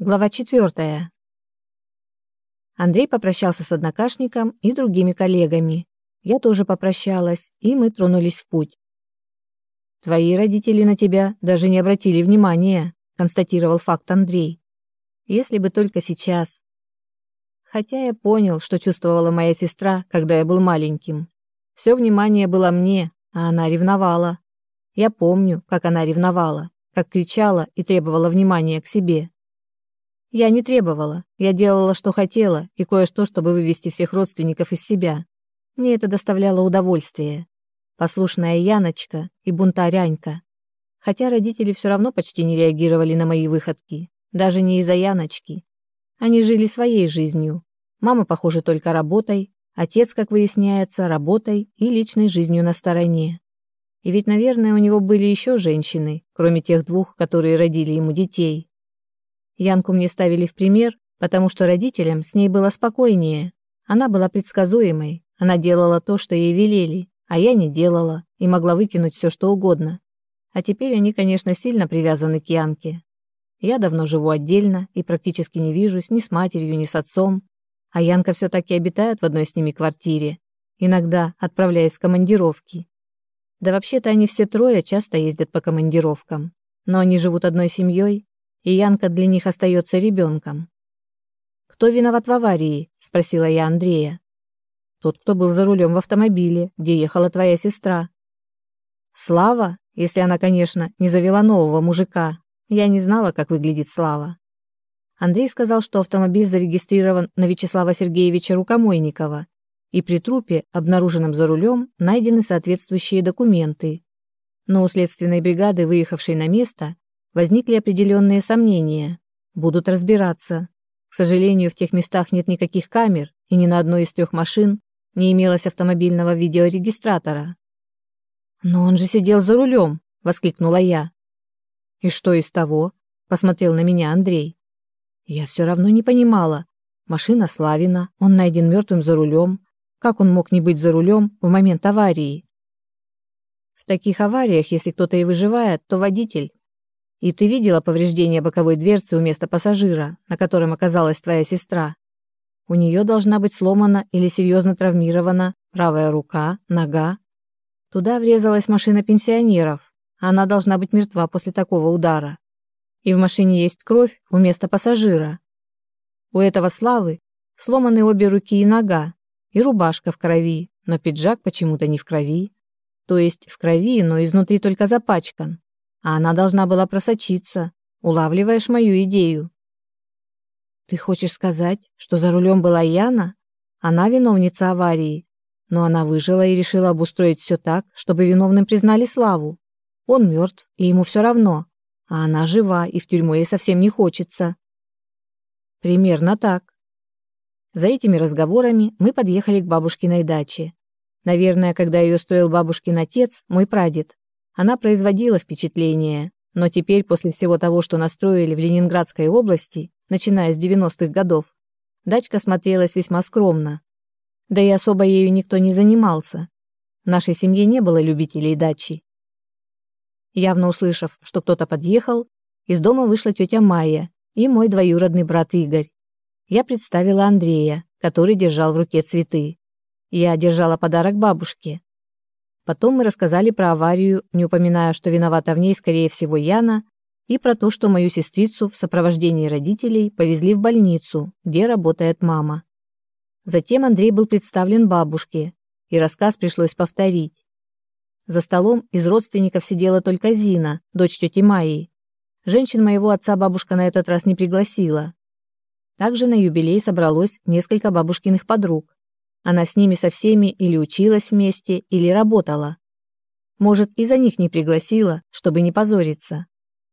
Глава 4. Андрей попрощался с однокашником и другими коллегами. Я тоже попрощалась, и мы тронулись в путь. «Твои родители на тебя даже не обратили внимания», — констатировал факт Андрей. «Если бы только сейчас». Хотя я понял, что чувствовала моя сестра, когда я был маленьким. Все внимание было мне, а она ревновала. Я помню, как она ревновала, как кричала и требовала внимания к себе. Я не требовала, я делала, что хотела, и кое-что, чтобы вывести всех родственников из себя. Мне это доставляло удовольствие. Послушная Яночка и бунтарянька. Хотя родители все равно почти не реагировали на мои выходки, даже не из-за Яночки. Они жили своей жизнью. Мама, похоже, только работой, отец, как выясняется, работой и личной жизнью на стороне. И ведь, наверное, у него были еще женщины, кроме тех двух, которые родили ему детей. Янку мне ставили в пример, потому что родителям с ней было спокойнее. Она была предсказуемой, она делала то, что ей велели, а я не делала и могла выкинуть все, что угодно. А теперь они, конечно, сильно привязаны к Янке. Я давно живу отдельно и практически не вижусь ни с матерью, ни с отцом, а Янка все-таки обитает в одной с ними квартире, иногда отправляясь в командировки. Да вообще-то они все трое часто ездят по командировкам, но они живут одной семьей, и Янка для них остается ребенком. «Кто виноват в аварии?» – спросила я Андрея. «Тот, кто был за рулем в автомобиле, где ехала твоя сестра». «Слава? Если она, конечно, не завела нового мужика. Я не знала, как выглядит Слава». Андрей сказал, что автомобиль зарегистрирован на Вячеслава Сергеевича Рукомойникова, и при трупе, обнаруженном за рулем, найдены соответствующие документы. Но у следственной бригады, выехавшей на место, возникли определенные сомнения. Будут разбираться. К сожалению, в тех местах нет никаких камер, и ни на одной из 3 машин не имелось автомобильного видеорегистратора. «Но он же сидел за рулем!» — воскликнула я. «И что из того?» — посмотрел на меня Андрей. Я все равно не понимала. Машина Славина, он найден мертвым за рулем. Как он мог не быть за рулем в момент аварии? В таких авариях, если кто-то и выживает, то водитель. И ты видела повреждение боковой дверцы у места пассажира, на котором оказалась твоя сестра? У нее должна быть сломана или серьезно травмирована правая рука, нога. Туда врезалась машина пенсионеров. Она должна быть мертва после такого удара. И в машине есть кровь у места пассажира. У этого Славы сломаны обе руки и нога, и рубашка в крови, но пиджак почему-то не в крови. То есть в крови, но изнутри только запачкан. А она должна была просочиться. Улавливаешь мою идею? Ты хочешь сказать, что за рулем была Яна? Она виновница аварии. Но она выжила и решила обустроить все так, чтобы виновным признали Славу. Он мертв, и ему все равно. А она жива, и в тюрьму ей совсем не хочется. Примерно так. За этими разговорами мы подъехали к бабушкиной даче. Наверное, когда ее строил бабушкин отец, мой прадед, она производила впечатление, но теперь, после всего того, что настроили в Ленинградской области, начиная с 90-х годов, дачка смотрелась весьма скромно. Да и особо ею никто не занимался. В нашей семье не было любителей дачи. Явно услышав, что кто-то подъехал, из дома вышла тетя Майя и мой двоюродный брат Игорь. Я представила Андрея, который держал в руке цветы. Я держала подарок бабушке. Потом мы рассказали про аварию, не упоминая, что виновата в ней, скорее всего, Яна, и про то, что мою сестрицу в сопровождении родителей повезли в больницу, где работает мама. Затем Андрей был представлен бабушке, и рассказ пришлось повторить. За столом из родственников сидела только Зина, дочь тети Майи. Женщин моего отца бабушка на этот раз не пригласила. Также на юбилей собралось несколько бабушкиных подруг. Она с ними со всеми или училась вместе, или работала. Может, из-за них не пригласила, чтобы не позориться.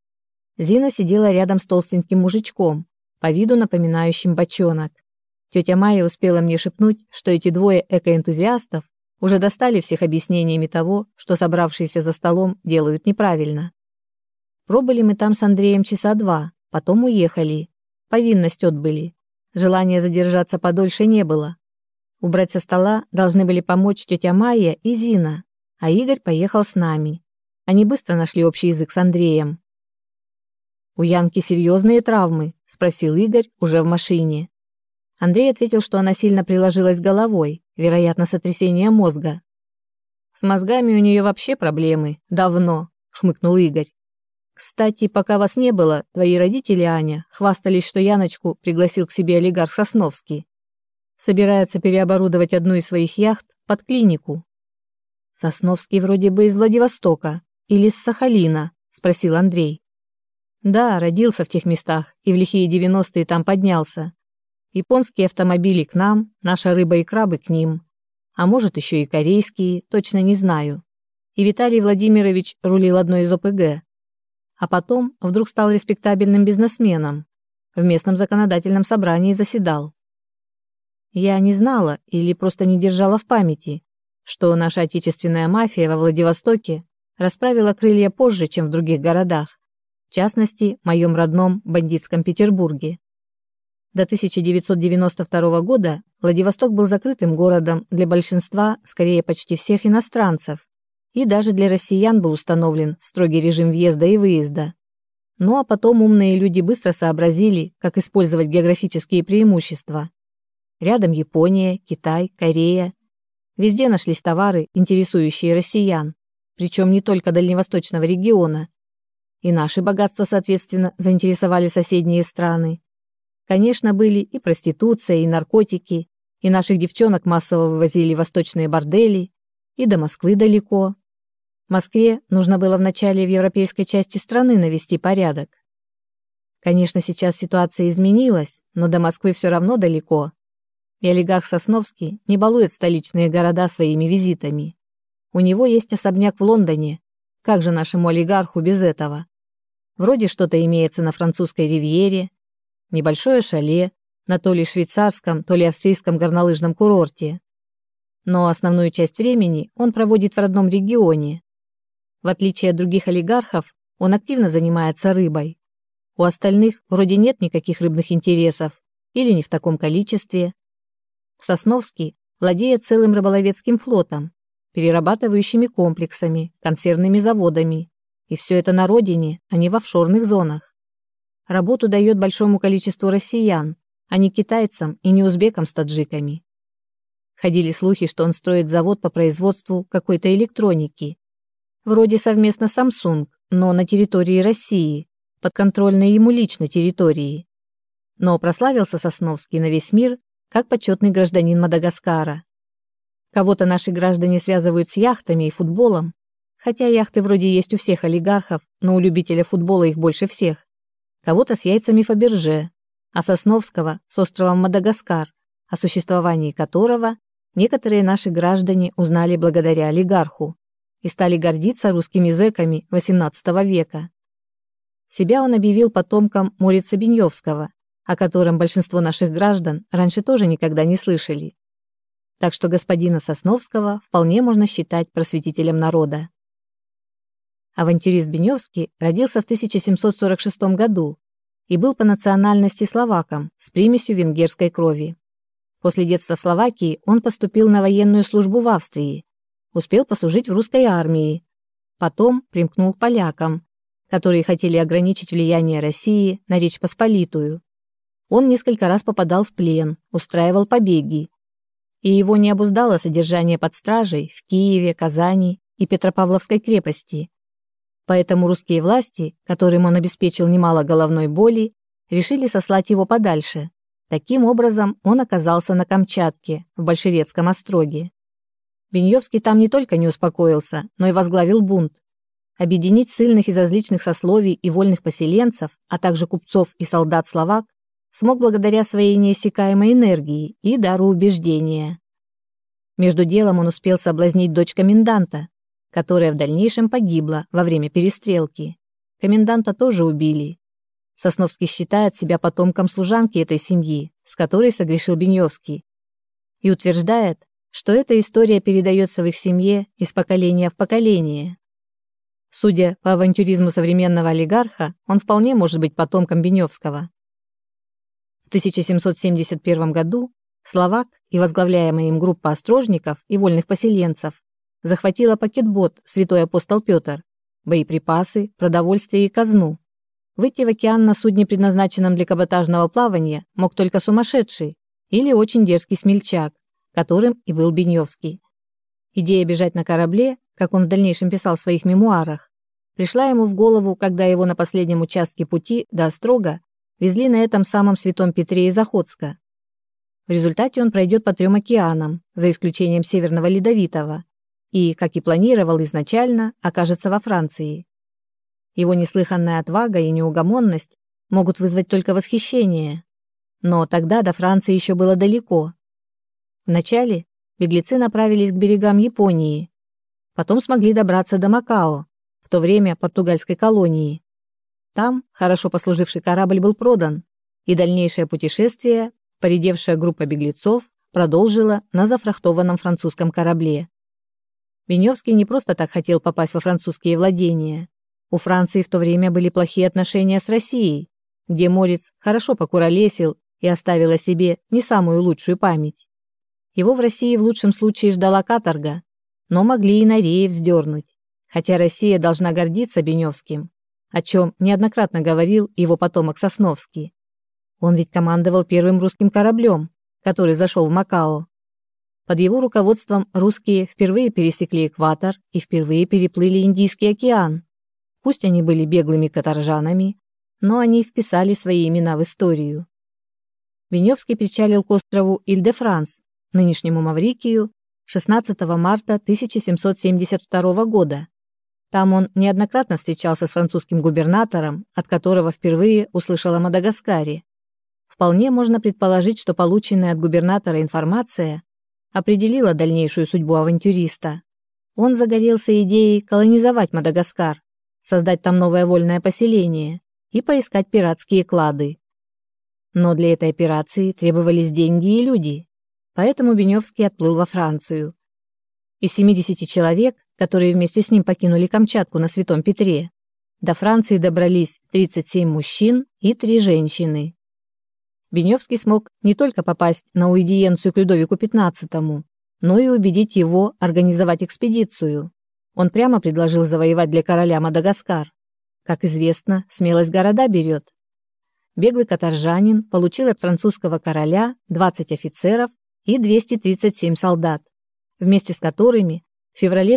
Зина сидела рядом с толстеньким мужичком, по виду напоминающим бочонок. Тетя Майя успела мне шепнуть, что эти двое экоэнтузиастов уже достали всех объяснениями того, что собравшиеся за столом делают неправильно. Пробыли мы там с Андреем часа 2, потом уехали. Повинность отбыли. Желания задержаться подольше не было. Убрать со стола должны были помочь тетя Майя и Зина, а Игорь поехал с нами. Они быстро нашли общий язык с Андреем. «У Янки серьезные травмы?» – спросил Игорь уже в машине. Андрей ответил, что она сильно приложилась головой, вероятно, сотрясение мозга. «С мозгами у нее вообще проблемы. Давно», — хмыкнул Игорь. «Кстати, пока вас не было, твои родители, Аня, хвастались, что Яночку пригласил к себе олигарх Сосновский. Собирается переоборудовать одну из своих яхт под клинику». «Сосновский вроде бы из Владивостока или с Сахалина?» — спросил Андрей. «Да, родился в тех местах и в лихие 90-е там поднялся. Японские автомобили к нам, наша рыба и крабы к ним. А может, еще и корейские, точно не знаю. И Виталий Владимирович рулил одной из ОПГ. А потом вдруг стал респектабельным бизнесменом. В местном законодательном собрании заседал. Я не знала или просто не держала в памяти, что наша отечественная мафия во Владивостоке расправила крылья позже, чем в других городах, в частности, в моем родном бандитском Петербурге. До 1992 года Владивосток был закрытым городом для большинства, скорее почти всех иностранцев, и даже для россиян был установлен строгий режим въезда и выезда. Ну а потом умные люди быстро сообразили, как использовать географические преимущества. Рядом Япония, Китай, Корея. Везде нашлись товары, интересующие россиян, причем не только дальневосточного региона. И наши богатства, соответственно, заинтересовали соседние страны. Конечно, были и проституция, и наркотики, и наших девчонок массово вывозили в восточные бордели, и до Москвы далеко. В Москве нужно было вначале в европейской части страны навести порядок. Конечно, сейчас ситуация изменилась, но до Москвы все равно далеко. И олигарх Сосновский не балует столичные города своими визитами. У него есть особняк в Лондоне. Как же нашему олигарху без этого? Вроде что-то имеется на французской ривьере, небольшое шале на то ли швейцарском, то ли австрийском горнолыжном курорте. Но основную часть времени он проводит в родном регионе. В отличие от других олигархов, он активно занимается рыбой. У остальных вроде нет никаких рыбных интересов или не в таком количестве. Сосновский владеет целым рыболовецким флотом, перерабатывающими комплексами, консервными заводами. И все это на родине, а не в офшорных зонах. Работу дает большому количеству россиян, а не китайцам и не узбекам с таджиками. Ходили слухи, что он строит завод по производству какой-то электроники. Вроде совместно с Samsung, но на территории России, подконтрольной ему лично территории. Но прославился Сосновский на весь мир как почетный гражданин Мадагаскара. Кого-то наши граждане связывают с яхтами и футболом, хотя яхты вроде есть у всех олигархов, но у любителя футбола их больше всех. Кого-то с яйцами Фаберже, а Сосновского с островом Мадагаскар, о существовании которого некоторые наши граждане узнали благодаря олигарху и стали гордиться русскими зэками XVIII века. Себя он объявил потомком Морица Беньевского, о котором большинство наших граждан раньше тоже никогда не слышали. Так что господина Сосновского вполне можно считать просветителем народа. Авантюрист Беньевский родился в 1746 году и был по национальности словаком с примесью венгерской крови. После детства в Словакии он поступил на военную службу в Австрии, успел послужить в русской армии, потом примкнул к полякам, которые хотели ограничить влияние России на Речь Посполитую. Он несколько раз попадал в плен, устраивал побеги, и его не обуздало содержание под стражей в Киеве, Казани и Петропавловской крепости. Поэтому русские власти, которым он обеспечил немало головной боли, решили сослать его подальше. Таким образом, он оказался на Камчатке, в Большерецком остроге. Беньевский там не только не успокоился, но и возглавил бунт. Объединить ссыльных из различных сословий и вольных поселенцев, а также купцов и солдат-словак, смог благодаря своей неиссякаемой энергии и дару убеждения. Между делом он успел соблазнить дочь коменданта, которая в дальнейшем погибла во время перестрелки. Коменданта тоже убили. Сосновский считает себя потомком служанки этой семьи, с которой согрешил Беньевский, и утверждает, что эта история передается в их семье из поколения в поколение. Судя по авантюризму современного олигарха, он вполне может быть потомком Беньевского. В 1771 году словак и возглавляемая им группа острожников и вольных поселенцев захватила пакетбот «Святой апостол Петр», боеприпасы, продовольствие и казну. Выйти в океан на судне, предназначенном для каботажного плавания, мог только сумасшедший или очень дерзкий смельчак, которым и был Беньевский. Идея бежать на корабле, как он в дальнейшем писал в своих мемуарах, пришла ему в голову, когда его на последнем участке пути до Острога везли на этом самом Святом Петре из Охотска. В результате он пройдет по 3 океанам, за исключением Северного Ледовитого, и, как и планировал изначально, окажется во Франции. Его неслыханная отвага и неугомонность могут вызвать только восхищение. Но тогда до Франции еще было далеко. Вначале беглецы направились к берегам Японии, потом смогли добраться до Макао, в то время португальской колонии. Там хорошо послуживший корабль был продан, и дальнейшее путешествие поредевшая группа беглецов продолжила на зафрахтованном французском корабле. Беньевский не просто так хотел попасть во французские владения. У Франции в то время были плохие отношения с Россией, где Морец хорошо покуролесил и оставил о себе не самую лучшую память. Его в России в лучшем случае ждала каторга, но могли и на рее вздернуть, хотя Россия должна гордиться Беньевским, о чем неоднократно говорил его потомок Сосновский. Он ведь командовал первым русским кораблем, который зашел в Макао. Под его руководством русские впервые пересекли экватор и впервые переплыли Индийский океан. Пусть они были беглыми каторжанами, но они вписали свои имена в историю. Беньевский причалил к острову Иль-де-Франс, нынешнему Маврикию, 16 марта 1772 года. Там он неоднократно встречался с французским губернатором, от которого впервые услышал о Мадагаскаре. Вполне можно предположить, что полученная от губернатора информация определила дальнейшую судьбу авантюриста. Он загорелся идеей колонизовать Мадагаскар, создать там новое вольное поселение и поискать пиратские клады. Но для этой операции требовались деньги и люди, поэтому Беньевский отплыл во Францию. Из 70 человек, которые вместе с ним покинули Камчатку на Святом Петре, до Франции добрались 37 мужчин и 3 женщины. Беньевский смог не только попасть на аудиенцию к Людовику XV, но и убедить его организовать экспедицию. Он прямо предложил завоевать для короля Мадагаскар. Как известно, смелость города берет. Беглый каторжанин получил от французского короля 20 офицеров и 237 солдат, вместе с которыми в феврале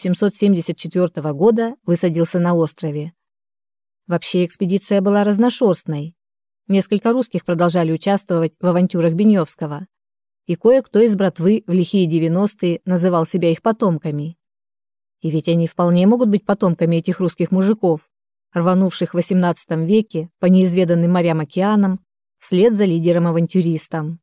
1774 года высадился на острове. Вообще экспедиция была разношерстной. Несколько русских продолжали участвовать в авантюрах Беньевского, и кое-кто из братвы в лихие 90-е называл себя их потомками. И ведь они вполне могут быть потомками этих русских мужиков, рванувших в XVIII веке по неизведанным морям-океанам вслед за лидером-авантюристом.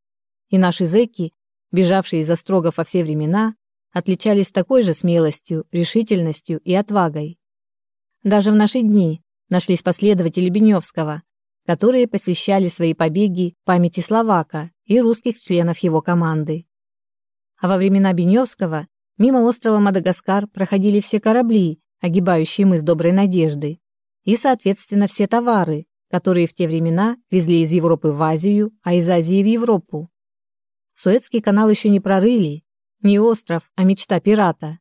И наши зэки, бежавшие из острогов во все времена, отличались такой же смелостью, решительностью и отвагой. Даже в наши дни нашлись последователи Беньевского, которые посвящали свои побеги памяти Словака и русских членов его команды. А во времена Беньевского мимо острова Мадагаскар проходили все корабли, огибающие мыс Доброй Надежды, и, соответственно, все товары, которые в те времена везли из Европы в Азию, а из Азии в Европу. Суэцкий канал еще не прорыли, не остров, а мечта пирата.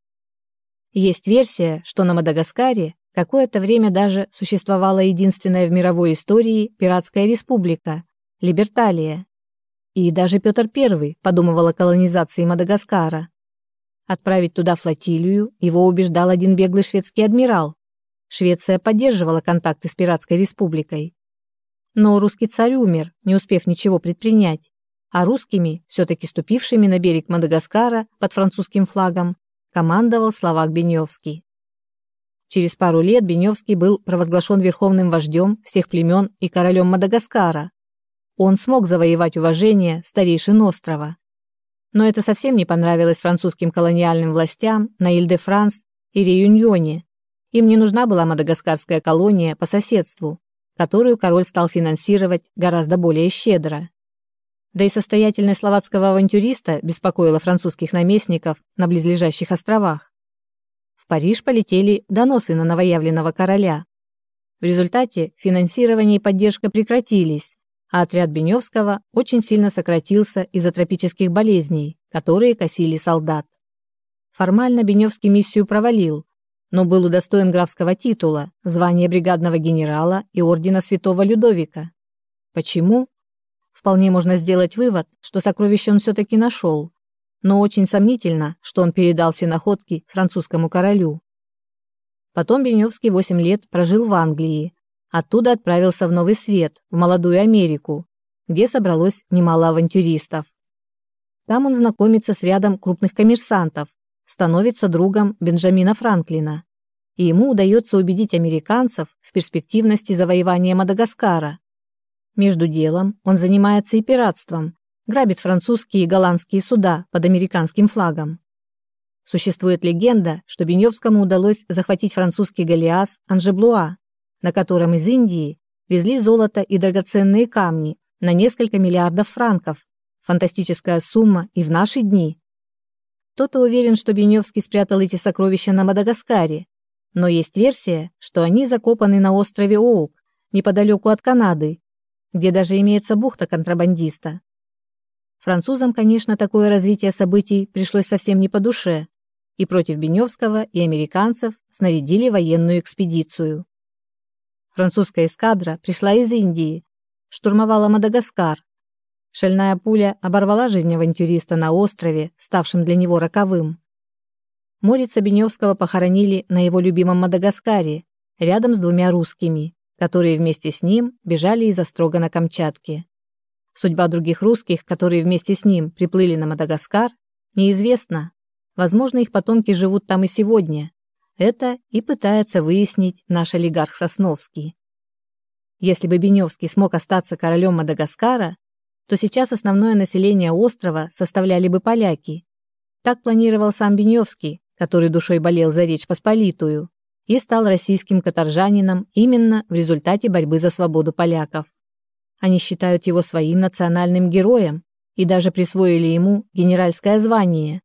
Есть версия, что на Мадагаскаре какое-то время даже существовала единственная в мировой истории пиратская республика – Либерталия. И даже Петр I подумывал о колонизации Мадагаскара. Отправить туда флотилию его убеждал один беглый шведский адмирал. Швеция поддерживала контакты с пиратской республикой. Но русский царь умер, не успев ничего предпринять, а русскими, все-таки ступившими на берег Мадагаскара под французским флагом, командовал словак Беньевский. Через пару лет Беньевский был провозглашен верховным вождем всех племен и королем Мадагаскара. Он смог завоевать уважение старейшин острова. Но это совсем не понравилось французским колониальным властям на Иль-де-Франс и Реюньоне. Им не нужна была мадагаскарская колония по соседству, которую король стал финансировать гораздо более щедро. Да и состоятельность словацкого авантюриста беспокоила французских наместников на близлежащих островах. В Париж полетели доносы на новоявленного короля. В результате финансирование и поддержка прекратились, а отряд Беньевского очень сильно сократился из-за тропических болезней, которые косили солдат. Формально Беньевский миссию провалил, но был удостоен графского титула, звания бригадного генерала и ордена Святого Людовика. Почему? Вполне можно сделать вывод, что сокровище он все-таки нашел, но очень сомнительно, что он передал все находки французскому королю. Потом Беневский 8 лет прожил в Англии, оттуда отправился в Новый Свет, в молодую Америку, где собралось немало авантюристов. Там он знакомится с рядом крупных коммерсантов, становится другом Бенджамина Франклина, и ему удается убедить американцев в перспективности завоевания Мадагаскара. Между делом он занимается и пиратством, грабит французские и голландские суда под американским флагом. Существует легенда, что Беневскому удалось захватить французский галеас Анжеблуа, на котором из Индии везли золото и драгоценные камни на несколько миллиардов франков. Фантастическая сумма и в наши дни. Кто-то уверен, что Беневский спрятал эти сокровища на Мадагаскаре, но есть версия, что они закопаны на острове Оук, неподалеку от Канады, где даже имеется бухта контрабандиста. Французам, конечно, такое развитие событий пришлось совсем не по душе, и против Беневского и американцев снарядили военную экспедицию. Французская эскадра пришла из Индии, штурмовала Мадагаскар. Шальная пуля оборвала жизнь авантюриста на острове, ставшем для него роковым. Морица Беневского похоронили на его любимом Мадагаскаре, рядом с 2 русскими, которые вместе с ним бежали из острога на Камчатке. Судьба других русских, которые вместе с ним приплыли на Мадагаскар, неизвестна. Возможно, их потомки живут там и сегодня. Это и пытается выяснить наш олигарх Сосновский. Если бы Беневский смог остаться королем Мадагаскара, то сейчас основное население острова составляли бы поляки. Так планировал сам Беневский, который душой болел за Речь Посполитую, и стал российским каторжанином именно в результате борьбы за свободу поляков. Они считают его своим национальным героем и даже присвоили ему генеральское звание.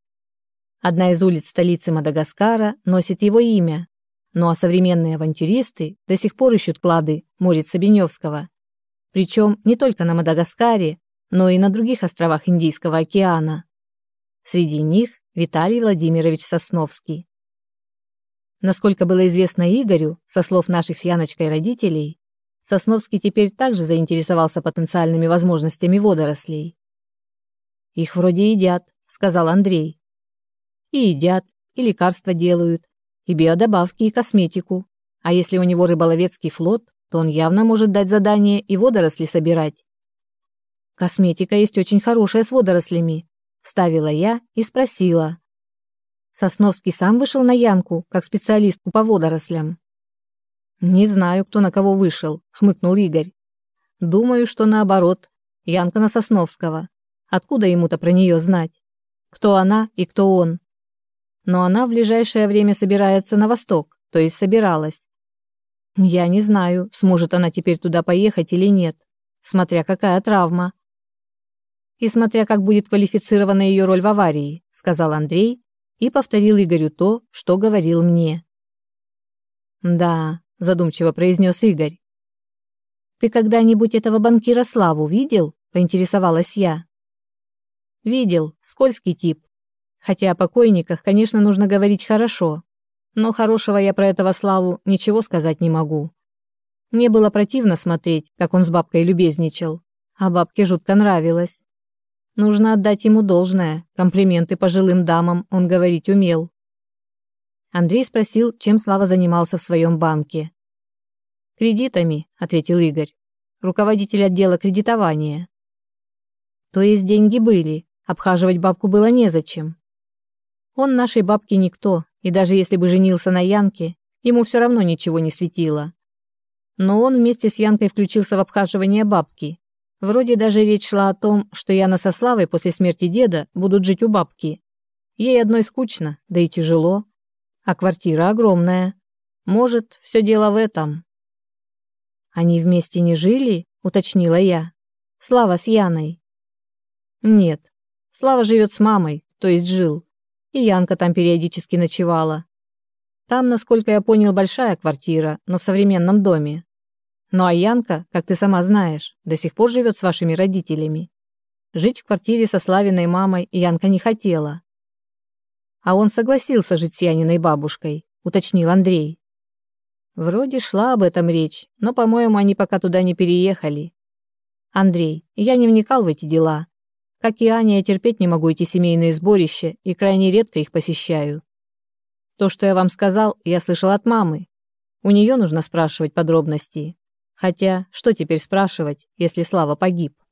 Одна из улиц столицы Мадагаскара носит его имя, ну а современные авантюристы до сих пор ищут клады Морица Беневского. Причем не только на Мадагаскаре, но и на других островах Индийского океана. Среди них Виталий Владимирович Сосновский. Насколько было известно Игорю, со слов наших с Яночкой родителей, Сосновский теперь также заинтересовался потенциальными возможностями водорослей. «Их вроде едят», — сказал Андрей. «И едят, и лекарства делают, и биодобавки, и косметику. А если у него рыболовецкий флот, то он явно может дать задание и водоросли собирать». «Косметика есть очень хорошая с водорослями», — вставила я и спросила. «Сосновский сам вышел на Янку, как специалистку по водорослям?» «Не знаю, кто на кого вышел», — хмыкнул Игорь. «Думаю, что наоборот. Янка на Сосновского. Откуда ему-то про нее знать? Кто она и кто он? Но она в ближайшее время собирается на восток, то есть собиралась. Я не знаю, сможет она теперь туда поехать или нет, смотря какая травма. И смотря как будет квалифицирована ее роль в аварии», — сказал Андрей и повторил Игорю то, что говорил мне. «Да», — задумчиво произнес Игорь. «Ты когда-нибудь этого банкира Славу видел?» — поинтересовалась я. «Видел, скользкий тип. Хотя о покойниках, конечно, нужно говорить хорошо, но хорошего я про этого Славу ничего сказать не могу. Мне было противно смотреть, как он с бабкой любезничал, а бабке жутко нравилось. Нужно отдать ему должное, комплименты пожилым дамам он говорить умел». Андрей спросил, чем Слава занимался в своем банке. «Кредитами», — ответил Игорь, руководитель отдела кредитования. «То есть деньги были, обхаживать бабку было незачем». «Он нашей бабке никто, и даже если бы женился на Янке, ему все равно ничего не светило. Но он вместе с Янкой включился в обхаживание бабки. Вроде даже речь шла о том, что Яна со Славой после смерти деда будут жить у бабки. Ей одной скучно, да и тяжело. А квартира огромная. Может, все дело в этом». «Они вместе не жили?» — уточнила я. «Слава с Яной». «Нет. Слава живет с мамой, то есть жил. И Янка там периодически ночевала. Там, насколько я понял, большая квартира, но в современном доме. Ну а Янка, как ты сама знаешь, до сих пор живет с вашими родителями. Жить в квартире со Славиной мамой Янка не хотела. А он согласился жить с Яниной бабушкой, уточнил Андрей. Вроде шла об этом речь, но, по-моему, они пока туда не переехали. Андрей, я не вникал в эти дела. Как и Аня, я терпеть не могу эти семейные сборища и крайне редко их посещаю. То, что я вам сказал, я слышал от мамы. У нее нужно спрашивать подробности. Хотя, что теперь спрашивать, если Слава погиб?